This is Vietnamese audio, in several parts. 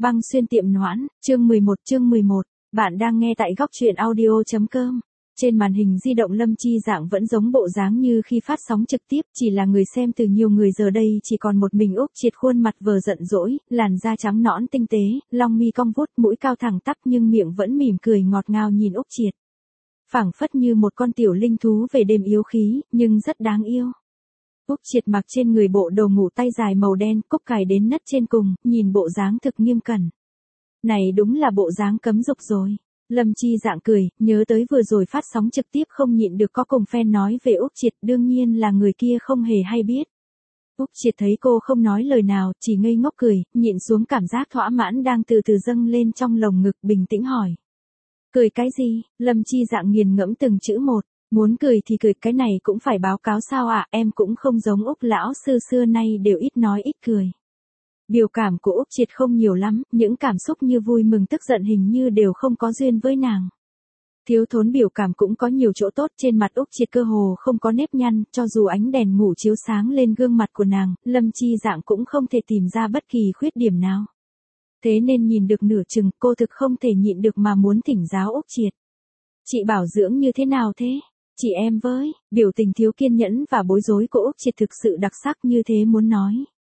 Băng xuyên tiệm noãn, chương 11, bạn đang nghe tại góc truyện audio.com. Trên màn hình di động Lâm Chi Dạng vẫn giống bộ dáng như khi phát sóng trực tiếp, chỉ là người xem từ nhiều người giờ đây chỉ còn một mình Úc Triệt khuôn mặt vờ giận dỗi, làn da trắng nõn tinh tế, lông mi cong vút, mũi cao thẳng tắp nhưng miệng vẫn mỉm cười ngọt ngào nhìn Úc Triệt. Phảng phất như một con tiểu linh thú về đêm yếu khí, nhưng rất đáng yêu. Úc Triệt mặc trên người bộ đồ ngủ tay dài màu đen, cúc cài đến nất trên cùng, nhìn bộ dáng thực nghiêm cẩn. Này đúng là bộ dáng cấm dục rồi. Lâm Chi Dạng cười, nhớ tới vừa rồi phát sóng trực tiếp không nhịn được có cùng fan nói về Úc Triệt, đương nhiên là người kia không hề hay biết. Úc Triệt thấy cô không nói lời nào, chỉ ngây ngốc cười, nhịn xuống cảm giác thỏa mãn đang từ từ dâng lên trong lồng ngực, bình tĩnh hỏi. Cười cái gì? Lâm Chi Dạng nghiền ngẫm từng chữ một. Muốn cười thì cười, cái này cũng phải báo cáo sao ạ, em cũng không giống Úc lão sư xưa nay đều ít nói ít cười. Biểu cảm của Úc Triệt không nhiều lắm, những cảm xúc như vui mừng tức giận hình như đều không có duyên với nàng. Thiếu thốn biểu cảm cũng có nhiều chỗ tốt, trên mặt Úc Triệt cơ hồ không có nếp nhăn, cho dù ánh đèn ngủ chiếu sáng lên gương mặt của nàng, Lâm Chi Dạng cũng không thể tìm ra bất kỳ khuyết điểm nào. Thế nên nhìn được nửa chừng, cô thực không thể nhịn được mà muốn thỉnh giáo Úc Triệt. Chị bảo dưỡng như thế nào thế? Chị em với, biểu tình thiếu kiên nhẫn và bối rối của Úc Triệt thực sự đặc sắc như thế muốn nói.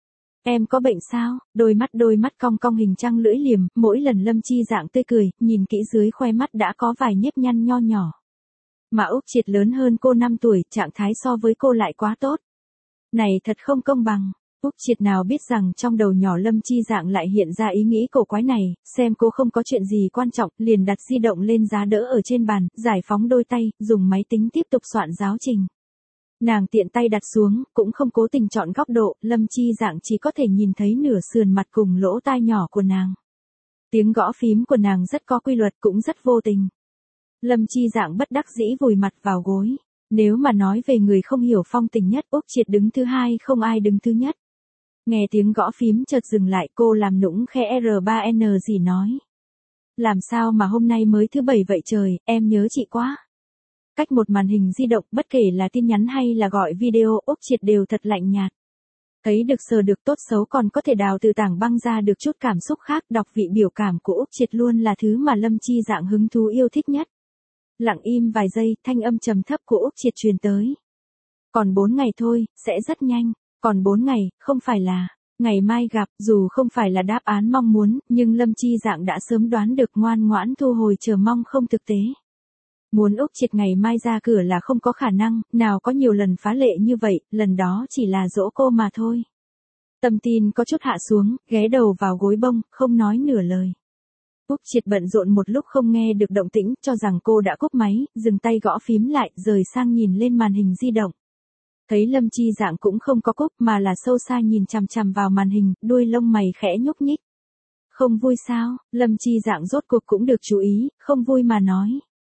Em có bệnh sao? Đôi mắt cong cong hình trăng lưỡi liềm, mỗi lần Lâm Chi Dạng tươi cười, nhìn kỹ dưới khoe mắt đã có vài nếp nhăn nho nhỏ. Mà Úc Triệt lớn hơn cô 5 tuổi, trạng thái so với cô lại quá tốt. Này thật không công bằng. Úc Triệt nào biết rằng trong đầu nhỏ Lâm Chi Dạng lại hiện ra ý nghĩ cổ quái này, xem cô không có chuyện gì quan trọng, liền đặt di động lên giá đỡ ở trên bàn, giải phóng đôi tay, dùng máy tính tiếp tục soạn giáo trình. Nàng tiện tay đặt xuống, cũng không cố tình chọn góc độ, Lâm Chi Dạng chỉ có thể nhìn thấy nửa sườn mặt cùng lỗ tai nhỏ của nàng. Tiếng gõ phím của nàng rất có quy luật cũng rất vô tình. Lâm Chi Dạng bất đắc dĩ vùi mặt vào gối. Nếu mà nói về người không hiểu phong tình nhất, Úc Triệt đứng thứ hai, không ai đứng thứ nhất. Nghe tiếng gõ phím chợt dừng lại, cô làm nũng khe R3N gì nói. Làm sao mà hôm nay mới thứ bảy vậy trời, em nhớ chị quá. Cách một màn hình di động, bất kể là tin nhắn hay là gọi video, Úc Triệt đều thật lạnh nhạt. Thấy được sờ được tốt xấu còn có thể đào từ tảng băng ra được chút cảm xúc khác, đọc vị biểu cảm của Úc Triệt luôn là thứ mà Lâm Chi Dạng hứng thú yêu thích nhất. Lặng im vài giây, thanh âm trầm thấp của Úc Triệt truyền tới. Còn 4 ngày thôi, sẽ rất nhanh. Còn 4 ngày, không phải là ngày mai gặp, dù không phải là đáp án mong muốn, nhưng Lâm Chi Dạng đã sớm đoán được, ngoan ngoãn thu hồi chờ mong không thực tế. Muốn Úc Triệt ngày mai ra cửa là không có khả năng, nào có nhiều lần phá lệ như vậy, lần đó chỉ là dỗ cô mà thôi. Tâm tin có chút hạ xuống, ghé đầu vào gối bông, không nói nửa lời. Úc Triệt bận rộn một lúc không nghe được động tĩnh, cho rằng cô đã cúp máy, dừng tay gõ phím lại, rời sang nhìn lên màn hình di động. Thấy Lâm Chi Dạng cũng không có cúp mà là sâu xa nhìn chằm chằm vào màn hình, đuôi lông mày khẽ nhúc nhích. Không vui sao? Lâm Chi Dạng rốt cuộc cũng được chú ý, không vui mà nói.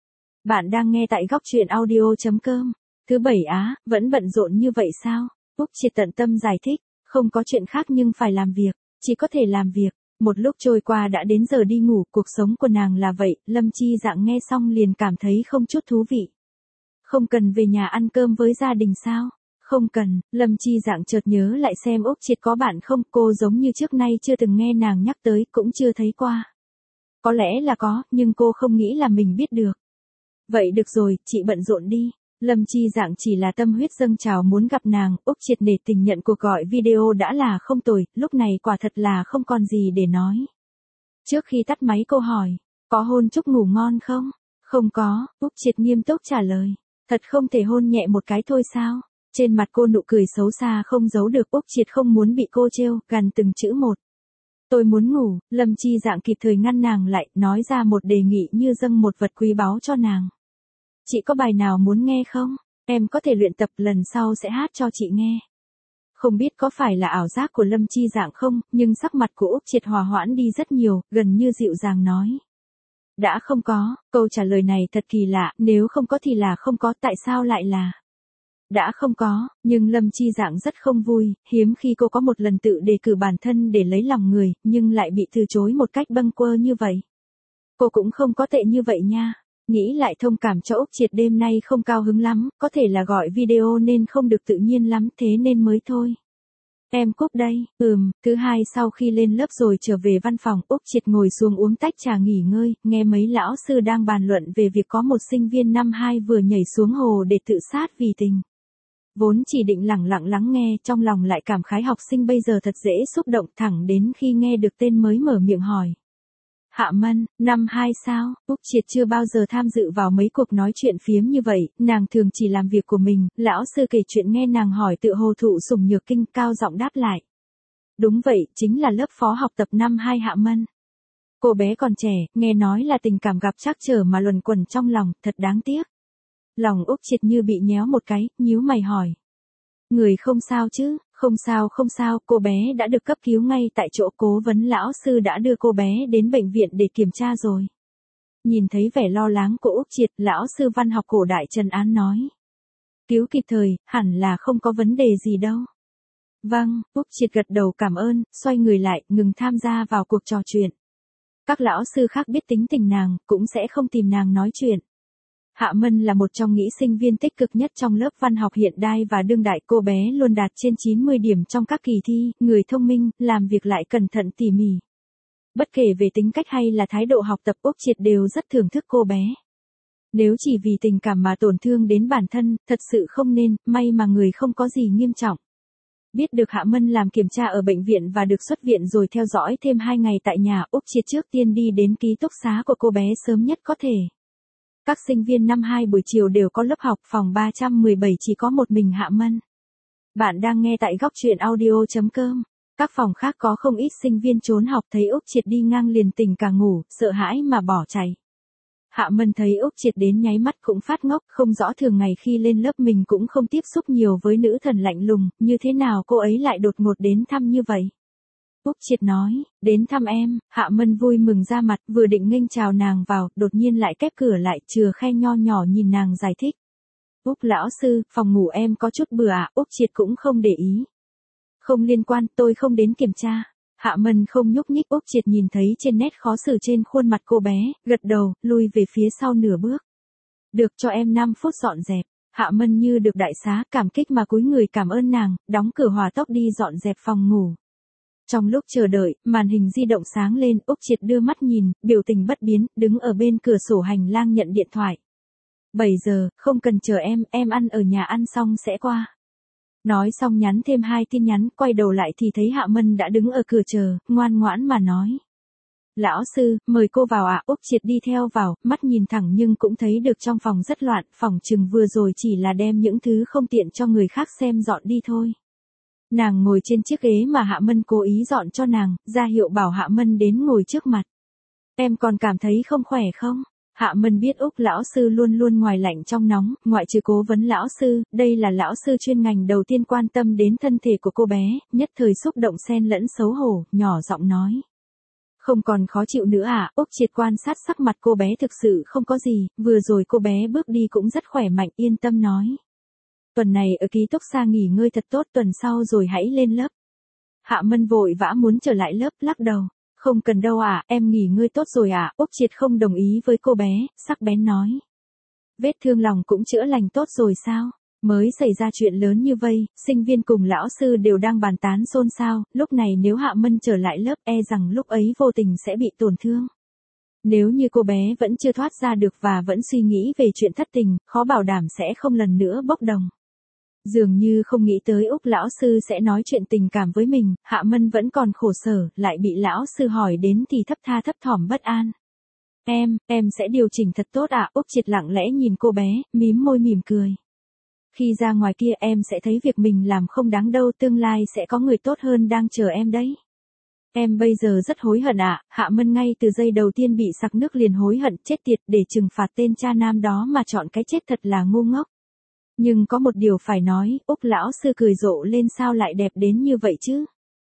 Bạn đang nghe tại góc truyện audio.com. Thứ bảy á, vẫn bận rộn như vậy sao? Úc Triệt tận tâm giải thích, không có chuyện khác nhưng phải làm việc, chỉ có thể làm việc. Một lúc trôi qua đã đến giờ đi ngủ, cuộc sống của nàng là vậy, Lâm Chi Dạng nghe xong liền cảm thấy không chút thú vị. Không cần về nhà ăn cơm với gia đình sao? Không cần, Lâm Chi Dạng chợt nhớ lại xem Úc Triệt có bạn không, cô giống như trước nay chưa từng nghe nàng nhắc tới, cũng chưa thấy qua. Có lẽ là có, nhưng cô không nghĩ là mình biết được. Vậy được rồi, chị bận rộn đi. Lâm Chi Dạng chỉ là tâm huyết dâng trào muốn gặp nàng, Úc Triệt nể tình nhận cuộc gọi video đã là không tồi, lúc này quả thật là không còn gì để nói. Trước khi tắt máy cô hỏi, có hôn chúc ngủ ngon không? Không có, Úc Triệt nghiêm túc trả lời. Thật không thể hôn nhẹ một cái thôi sao? Trên mặt cô nụ cười xấu xa không giấu được, Úc Triệt không muốn bị cô trêu, gằn từng chữ một. Tôi muốn ngủ, Lâm Chi Dạng kịp thời ngăn nàng lại, nói ra một đề nghị như dâng một vật quý báu cho nàng. Chị có bài nào muốn nghe không? Em có thể luyện tập, lần sau sẽ hát cho chị nghe. Không biết có phải là ảo giác của Lâm Chi Dạng không, nhưng sắc mặt của Úc Triệt hòa hoãn đi rất nhiều, gần như dịu dàng nói. Đã không có, câu trả lời này thật kỳ lạ, nếu không có thì là không có, tại sao lại là? Đã không có, nhưng Lâm Chi Dạng rất không vui, hiếm khi cô có một lần tự đề cử bản thân để lấy lòng người, nhưng lại bị từ chối một cách bâng quơ như vậy. Cô cũng không có tệ như vậy nha. Nghĩ lại thông cảm cho Úc Triệt đêm nay không cao hứng lắm, có thể là gọi video nên không được tự nhiên lắm, thế nên mới thôi. Em Cúc đây, thứ hai sau khi lên lớp rồi trở về văn phòng, Úc Triệt ngồi xuống uống tách trà nghỉ ngơi, nghe mấy lão sư đang bàn luận về việc có một sinh viên năm 2 vừa nhảy xuống hồ để tự sát vì tình. Vốn chỉ định lẳng lặng lắng nghe, trong lòng lại cảm khái học sinh bây giờ thật dễ xúc động, thẳng đến khi nghe được tên mới mở miệng hỏi. Hạ Mân, năm 2 sao? Úc Triệt chưa bao giờ tham dự vào mấy cuộc nói chuyện phiếm như vậy, nàng thường chỉ làm việc của mình, lão sư kể chuyện nghe nàng hỏi tự hồ thụ sủng nhược kinh, cao giọng đáp lại. Đúng vậy, chính là lớp phó học tập năm 2 Hạ Mân. Cô bé còn trẻ, nghe nói là tình cảm gặp trắc trở mà luẩn quẩn trong lòng, thật đáng tiếc. Lòng Úc Triệt như bị nhéo một cái, nhíu mày hỏi. Người không sao chứ? Không sao, cô bé đã được cấp cứu ngay tại chỗ, cố vấn lão sư đã đưa cô bé đến bệnh viện để kiểm tra rồi. Nhìn thấy vẻ lo lắng của Úc Triệt, lão sư văn học cổ đại trấn an nói. Cứu kịp thời, hẳn là không có vấn đề gì đâu. Vâng, Úc Triệt gật đầu cảm ơn, xoay người lại, ngừng tham gia vào cuộc trò chuyện. Các lão sư khác biết tính tình nàng, cũng sẽ không tìm nàng nói chuyện. Hạ Mân là một trong nghĩ sinh viên tích cực nhất trong lớp văn học hiện đại và đương đại, cô bé luôn đạt trên 90 điểm trong các kỳ thi, người thông minh, làm việc lại cẩn thận tỉ mỉ. Bất kể về tính cách hay là thái độ học tập, Úc Triệt đều rất thưởng thức cô bé. Nếu chỉ vì tình cảm mà tổn thương đến bản thân, thật sự không nên, may mà người không có gì nghiêm trọng. Biết được Hạ Mân làm kiểm tra ở bệnh viện và được xuất viện rồi theo dõi thêm 2 ngày tại nhà, Úc Triệt trước tiên đi đến ký túc xá của cô bé sớm nhất có thể. Các sinh viên năm 2 buổi chiều đều có lớp học, phòng 317 chỉ có một mình Hạ Mân. Bạn đang nghe tại góc truyện audio.com. Các phòng khác có không ít sinh viên trốn học, thấy Úc Triệt đi ngang liền tỉnh cả ngủ, sợ hãi mà bỏ chạy. Hạ Mân thấy Úc Triệt đến nháy mắt cũng phát ngốc, không rõ thường ngày khi lên lớp mình cũng không tiếp xúc nhiều với nữ thần lạnh lùng, như thế nào cô ấy lại đột ngột đến thăm như vậy. Úc Triệt nói, đến thăm em. Hạ Mân vui mừng ra mặt, vừa định nghênh chào nàng vào, đột nhiên lại khép cửa lại, chừa khe nho nhỏ nhìn nàng giải thích. Úc lão sư, phòng ngủ em có chút bừa à? Úc Triệt cũng không để ý. Không liên quan, tôi không đến kiểm tra. Hạ Mân không nhúc nhích. Úc Triệt nhìn thấy trên nét khó xử trên khuôn mặt cô bé, gật đầu, lui về phía sau nửa bước. Được, cho em 5 phút dọn dẹp. Hạ Mân như được đại xá, cảm kích mà cúi người cảm ơn nàng, đóng cửa hỏa tốc đi dọn dẹp phòng ngủ. Trong lúc chờ đợi, màn hình di động sáng lên, Úc Triệt đưa mắt nhìn, biểu tình bất biến, đứng ở bên cửa sổ hành lang nhận điện thoại. 7 giờ, không cần chờ em ăn ở nhà ăn xong sẽ qua. Nói xong nhắn thêm 2 tin nhắn, quay đầu lại thì thấy Hạ Mân đã đứng ở cửa chờ, ngoan ngoãn mà nói. Lão sư, mời cô vào ạ. Úc Triệt đi theo vào, mắt nhìn thẳng nhưng cũng thấy được trong phòng rất loạn, phòng chừng vừa rồi chỉ là đem những thứ không tiện cho người khác xem dọn đi thôi. Nàng ngồi trên chiếc ghế mà Hạ Mân cố ý dọn cho nàng, ra hiệu bảo Hạ Mân đến ngồi trước mặt. Em còn cảm thấy không khỏe không? Hạ Mân biết Úc lão sư luôn luôn ngoài lạnh trong nóng, ngoại trừ cố vấn lão sư, đây là lão sư chuyên ngành đầu tiên quan tâm đến thân thể của cô bé, nhất thời xúc động xen lẫn xấu hổ, nhỏ giọng nói. Không còn khó chịu nữa à? Úc Triệt quan sát sắc mặt cô bé thực sự không có gì, vừa rồi cô bé bước đi cũng rất khỏe mạnh, yên tâm nói. Tuần này ở ký túc xá nghỉ ngơi thật tốt, tuần sau rồi hãy lên lớp. Hạ Mân vội vã muốn trở lại lớp, lắc đầu. Không cần đâu à, em nghỉ ngơi tốt rồi à? Úc Triệt không đồng ý với cô bé, sắc bén nói. Vết thương lòng cũng chữa lành tốt rồi sao? Mới xảy ra chuyện lớn như vây, sinh viên cùng lão sư đều đang bàn tán xôn xao, lúc này nếu Hạ Mân trở lại lớp e rằng lúc ấy vô tình sẽ bị tổn thương. Nếu như cô bé vẫn chưa thoát ra được và vẫn suy nghĩ về chuyện thất tình, khó bảo đảm sẽ không lần nữa bốc đồng. Dường như không nghĩ tới Úc lão sư sẽ nói chuyện tình cảm với mình, Hạ Mân vẫn còn khổ sở, lại bị lão sư hỏi đến thì thấp thỏm bất an. Em sẽ điều chỉnh thật tốt ạ. Úc Triệt lặng lẽ nhìn cô bé, mím môi mỉm cười. Khi ra ngoài kia em sẽ thấy việc mình làm không đáng đâu, tương lai sẽ có người tốt hơn đang chờ em đấy. Em bây giờ rất hối hận ạ. Hạ Mân ngay từ giây đầu tiên bị sặc nước liền hối hận chết tiệt, để trừng phạt tên cha nam đó mà chọn cái chết thật là ngu ngốc. Nhưng có một điều phải nói, Úc lão sư cười rộ lên, sao lại đẹp đến như vậy chứ?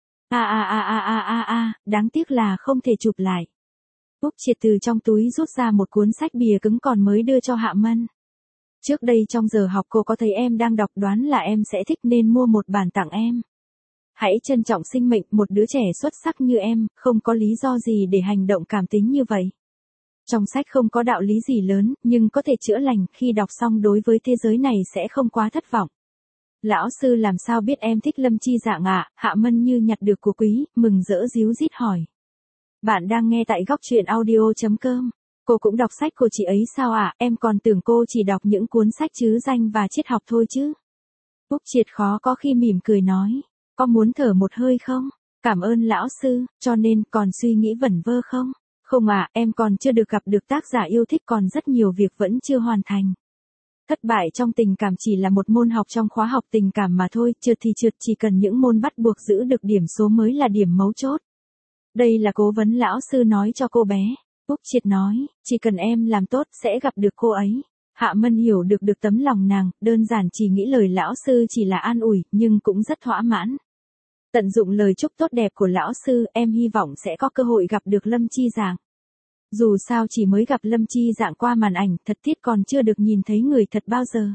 Đáng tiếc là không thể chụp lại. Úc Triệt từ trong túi rút ra một cuốn sách bìa cứng còn mới đưa cho Hạ Mân. Trước đây trong giờ học cô có thấy em đang đọc, đoán là em sẽ thích nên mua một bản tặng em. Hãy trân trọng sinh mệnh, một đứa trẻ xuất sắc như em, không có lý do gì để hành động cảm tính như vậy. Trong sách không có đạo lý gì lớn, nhưng có thể chữa lành, khi đọc xong đối với thế giới này sẽ không quá thất vọng. Lão sư làm sao biết em thích Lâm Chi Dạng ạ? Hạ Mân như nhặt được của quý, mừng rỡ ríu rít hỏi. Bạn đang nghe tại góc truyện audio.com. Cô cũng đọc sách của chị ấy sao ạ? Em còn tưởng cô chỉ đọc những cuốn sách trứ danh và triết học thôi chứ. Úc Triệt khó có khi mỉm cười nói. Có muốn thở một hơi không? Cảm ơn lão sư, cho nên còn suy nghĩ vẩn vơ không? Không ạ, em còn chưa được gặp được tác giả yêu thích, còn rất nhiều việc vẫn chưa hoàn thành. Thất bại trong tình cảm chỉ là một môn học trong khóa học tình cảm mà thôi, trượt thì trượt, chỉ cần những môn bắt buộc giữ được điểm số mới là điểm mấu chốt. Đây là cố vấn lão sư nói cho cô bé. Úc Triệt nói, chỉ cần em làm tốt sẽ gặp được cô ấy. Hạ Mân hiểu được tấm lòng nàng, đơn giản chỉ nghĩ lời lão sư chỉ là an ủi, nhưng cũng rất thỏa mãn. Tận dụng lời chúc tốt đẹp của lão sư, em hy vọng sẽ có cơ hội gặp được Lâm Chi Dạng. Dù sao chỉ mới gặp Lâm Chi Dạng qua màn ảnh, thật thiết còn chưa được nhìn thấy người thật bao giờ.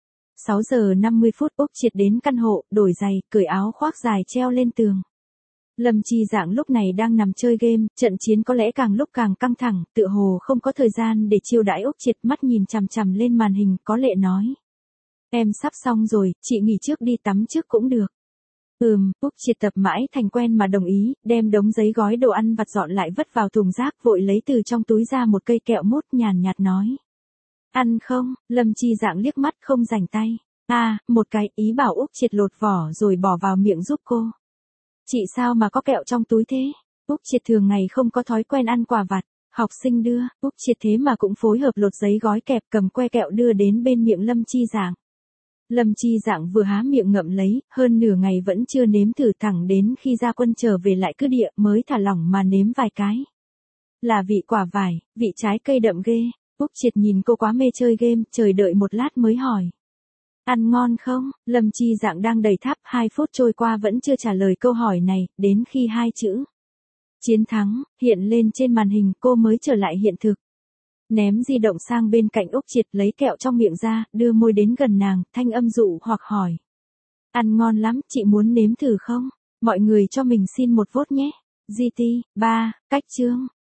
6 giờ 50 phút Úc Triệt đến căn hộ, đổi giày, cởi áo khoác dài treo lên tường. Lâm Chi Dạng lúc này đang nằm chơi game, trận chiến có lẽ càng lúc càng căng thẳng, tựa hồ không có thời gian để chiêu đãi Úc Triệt, mắt nhìn chằm chằm lên màn hình, có lệ nói. Em sắp xong rồi, chị nghỉ trước đi tắm trước cũng được. Úc Triệt tập mãi thành quen mà đồng ý, đem đống giấy gói đồ ăn vặt dọn lại vứt vào thùng rác, vội lấy từ trong túi ra một cây kẹo mút, nhàn nhạt nói. Ăn không? Lâm Chi Dạng liếc mắt không rảnh tay. Một cái, ý bảo Úc Triệt lột vỏ rồi bỏ vào miệng giúp cô. Chị sao mà có kẹo trong túi thế? Úc Triệt thường ngày không có thói quen ăn quà vặt, học sinh đưa, Úc Triệt thế mà cũng phối hợp lột giấy gói kẹp, cầm que kẹo đưa đến bên miệng Lâm Chi Dạng. Lâm Chi Dạng vừa há miệng ngậm lấy, hơn nửa ngày vẫn chưa nếm thử, thẳng đến khi Gia Quân trở về lại cứ địa mới thả lỏng mà nếm vài cái. Là vị quả vải, vị trái cây đậm ghê. Úc Triệt nhìn cô quá mê chơi game, chờ đợi một lát mới hỏi. Ăn ngon không? Lâm Chi Dạng đang đầy tháp, 2 phút trôi qua vẫn chưa trả lời câu hỏi này, đến khi hai chữ chiến thắng hiện lên trên màn hình cô mới trở lại hiện thực. Ném di động sang bên cạnh Úc Triệt, lấy kẹo trong miệng ra, đưa môi đến gần nàng, thanh âm dụ hoặc hỏi. Ăn ngon lắm, chị muốn nếm thử không? Mọi người cho mình xin một vote nhé. GT, 3, cách chương.